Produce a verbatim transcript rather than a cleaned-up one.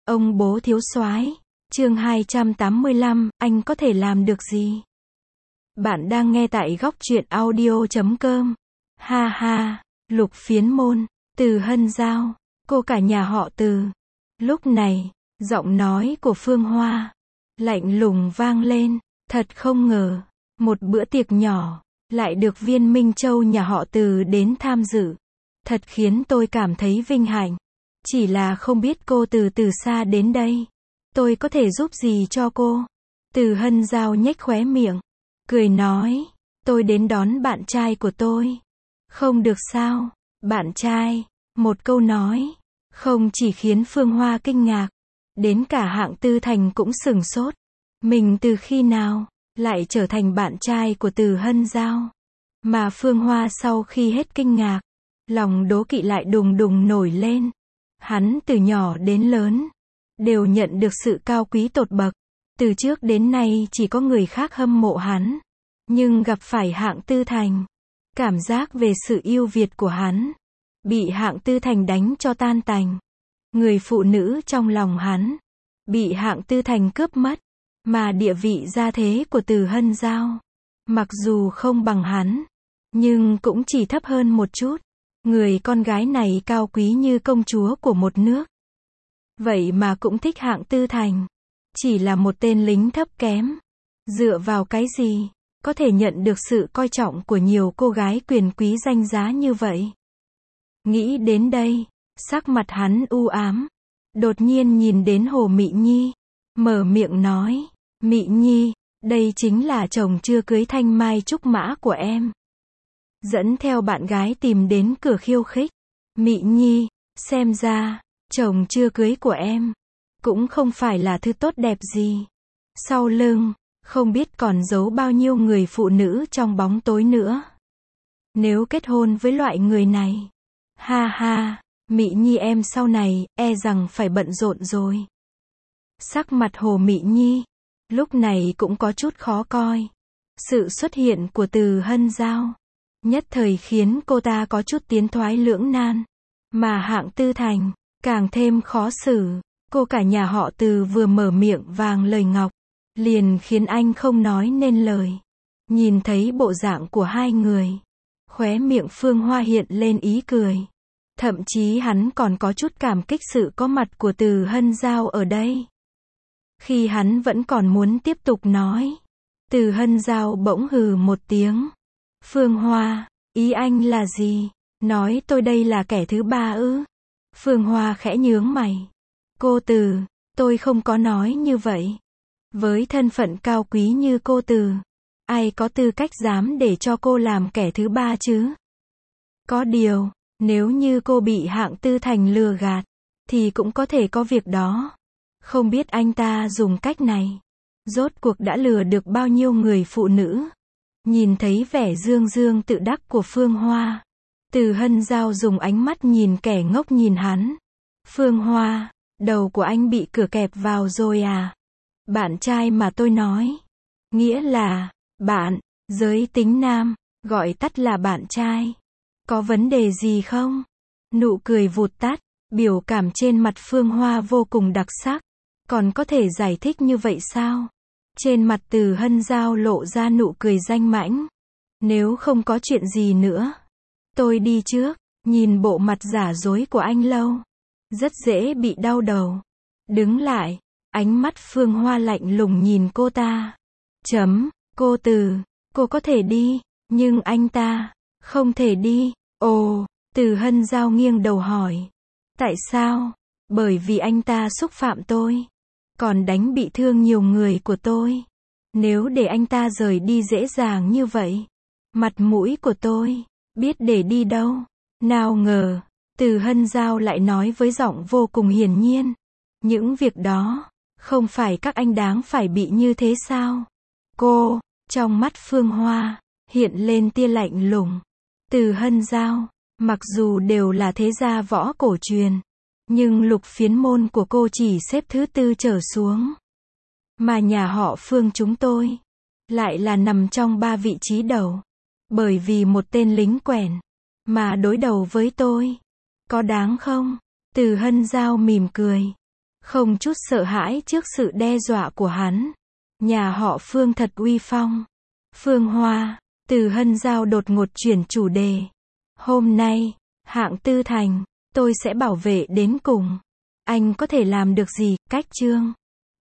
Ông bố thiếu soái, chương hai trăm tám mươi lăm, anh có thể làm được gì? Bạn đang nghe tại góc truyện audio chấm com. Ha ha, Lục Phiến Môn, Từ Hân Giao, cô cả nhà họ Từ. Lúc này, giọng nói của Phương Hoa lạnh lùng vang lên, thật không ngờ, một bữa tiệc nhỏ lại được Viên Minh Châu nhà họ Từ đến tham dự. Thật khiến tôi cảm thấy vinh hạnh. Chỉ là không biết cô từ từ xa đến đây, tôi có thể giúp gì cho cô? Từ Hân Giao nhếch khóe miệng, cười nói, tôi đến đón bạn trai của tôi. Không được sao? Bạn trai? Một câu nói, không chỉ khiến Phương Hoa kinh ngạc, đến cả Hạng Tư Thành cũng sửng sốt. Mình từ khi nào lại trở thành bạn trai của Từ Hân Giao? Mà Phương Hoa sau khi hết kinh ngạc, lòng đố kỵ lại đùng đùng nổi lên. Hắn từ nhỏ đến lớn đều nhận được sự cao quý tột bậc. Từ trước đến nay chỉ có người khác hâm mộ hắn, nhưng gặp phải Hạng Tư Thành, cảm giác về sự yêu Việt của hắn bị Hạng Tư Thành đánh cho tan tành. Người phụ nữ trong lòng hắn bị Hạng Tư Thành cướp mất, mà địa vị gia thế của Từ Hân Giao mặc dù không bằng hắn, nhưng cũng chỉ thấp hơn một chút. Người con gái này cao quý như công chúa của một nước, vậy mà cũng thích Hạng Tư Thành. Chỉ là một tên lính thấp kém, dựa vào cái gì có thể nhận được sự coi trọng của nhiều cô gái quyền quý danh giá như vậy? Nghĩ đến đây, sắc mặt hắn u ám, đột nhiên nhìn đến Hồ Mị Nhi, mở miệng nói, Mị Nhi, đây chính là chồng chưa cưới thanh mai trúc mã của em. Dẫn theo bạn gái tìm đến cửa khiêu khích. Mị Nhi, xem ra, chồng chưa cưới của em cũng không phải là thứ tốt đẹp gì. Sau lưng, không biết còn giấu bao nhiêu người phụ nữ trong bóng tối nữa. Nếu kết hôn với loại người này, ha ha, Mị Nhi em sau này, e rằng phải bận rộn rồi. Sắc mặt Hồ Mị Nhi, lúc này cũng có chút khó coi. Sự xuất hiện của Từ Hân Giao nhất thời khiến cô ta có chút tiến thoái lưỡng nan. Mà Hạng Tư Thành càng thêm khó xử. Cô cả nhà họ Từ vừa mở miệng vàng lời ngọc, liền khiến anh không nói nên lời. Nhìn thấy bộ dạng của hai người, khóe miệng Phương Hoa hiện lên ý cười. Thậm chí hắn còn có chút cảm kích sự có mặt của Từ Hân Giao ở đây. Khi hắn vẫn còn muốn tiếp tục nói, Từ Hân Giao bỗng hừ một tiếng. Phương Hoa, ý anh là gì? Nói tôi đây là kẻ thứ ba ư? Phương Hoa khẽ nhướng mày. Cô Từ, tôi không có nói như vậy. Với thân phận cao quý như cô Từ, ai có tư cách dám để cho cô làm kẻ thứ ba chứ? Có điều, nếu như cô bị Hạng Tư Thành lừa gạt, thì cũng có thể có việc đó. Không biết anh ta dùng cách này, rốt cuộc đã lừa được bao nhiêu người phụ nữ. Nhìn thấy vẻ dương dương tự đắc của Phương Hoa, Từ Hân Giao dùng ánh mắt nhìn kẻ ngốc nhìn hắn. Phương Hoa, đầu của anh bị cửa kẹp vào rồi à? Bạn trai mà tôi nói, nghĩa là bạn, giới tính nam, gọi tắt là bạn trai. Có vấn đề gì không? Nụ cười vụt tắt, biểu cảm trên mặt Phương Hoa vô cùng đặc sắc. Còn có thể giải thích như vậy sao? Trên mặt Từ Hân Giao lộ ra nụ cười danh mãnh. Nếu không có chuyện gì nữa, tôi đi trước. Nhìn bộ mặt giả dối của anh lâu, rất dễ bị đau đầu. Đứng lại, ánh mắt Phương Hoa lạnh lùng nhìn cô ta. Chấm, cô Từ, cô có thể đi, nhưng anh ta không thể đi. Ồ, Từ Hân Giao nghiêng đầu hỏi. Tại sao? Bởi vì anh ta xúc phạm tôi, còn đánh bị thương nhiều người của tôi. Nếu để anh ta rời đi dễ dàng như vậy, mặt mũi của tôi biết để đi đâu? Nào ngờ, Từ Hân Giao lại nói với giọng vô cùng hiển nhiên. Những việc đó, không phải các anh đáng phải bị như thế sao? Cô, trong mắt Phương Hoa, hiện lên tia lạnh lùng. Từ Hân Giao, mặc dù đều là thế gia võ cổ truyền, nhưng Lục Phiến Môn của cô chỉ xếp thứ tư trở xuống. Mà nhà họ Phương chúng tôi, lại là nằm trong ba vị trí đầu. Bởi vì một tên lính quèn, mà đối đầu với tôi, có đáng không? Từ Hân Giao mỉm cười. không chút sợ hãi trước sự đe dọa của hắn. Nhà họ Phương thật uy phong. Phương Hoa, Từ Hân Giao đột ngột chuyển chủ đề. Hôm nay, hạng Tư Thành, tôi sẽ bảo vệ đến cùng. Anh có thể làm được gì, Cách Trương?